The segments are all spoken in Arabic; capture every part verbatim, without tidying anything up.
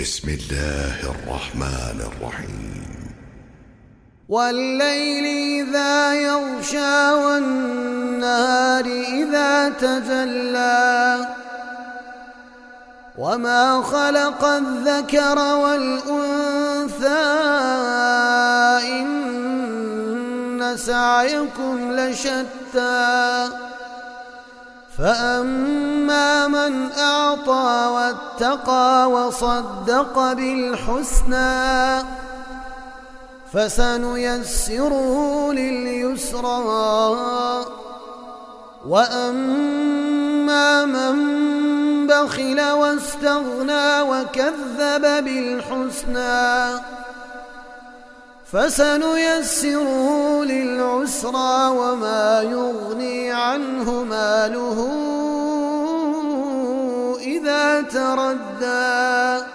بسم الله الرحمن الرحيم. والليل إذا يغشى والنهار إذا تجلى وما خلق الذكر والأنثى إن سعيكم لشتى فأما من أعطى واتقى وصدق بالحسنى فسنيسره لليسرى وأما من بخل واستغنى وكذب بالحسنى فسنيسره للعسرى وما يغني عنه ماله إذا تردى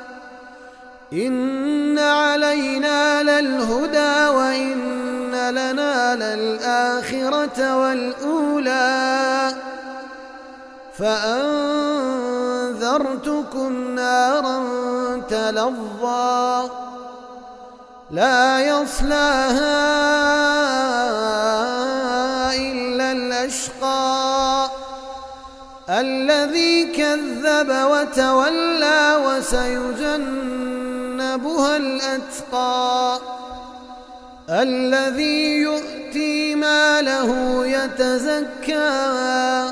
إن علينا للهدى وإن لنا للآخرة والأولى فأنذرتكم نارا تلظى لا يصلاها إلا الأشقى الذي كذب وتولى وسيجنبها الأتقى الذي يؤتي ماله يتزكى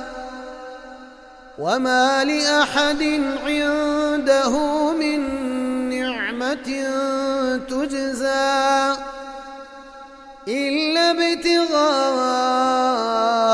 وما لأحد عنده من نعمة تجزى إلا ابتغاء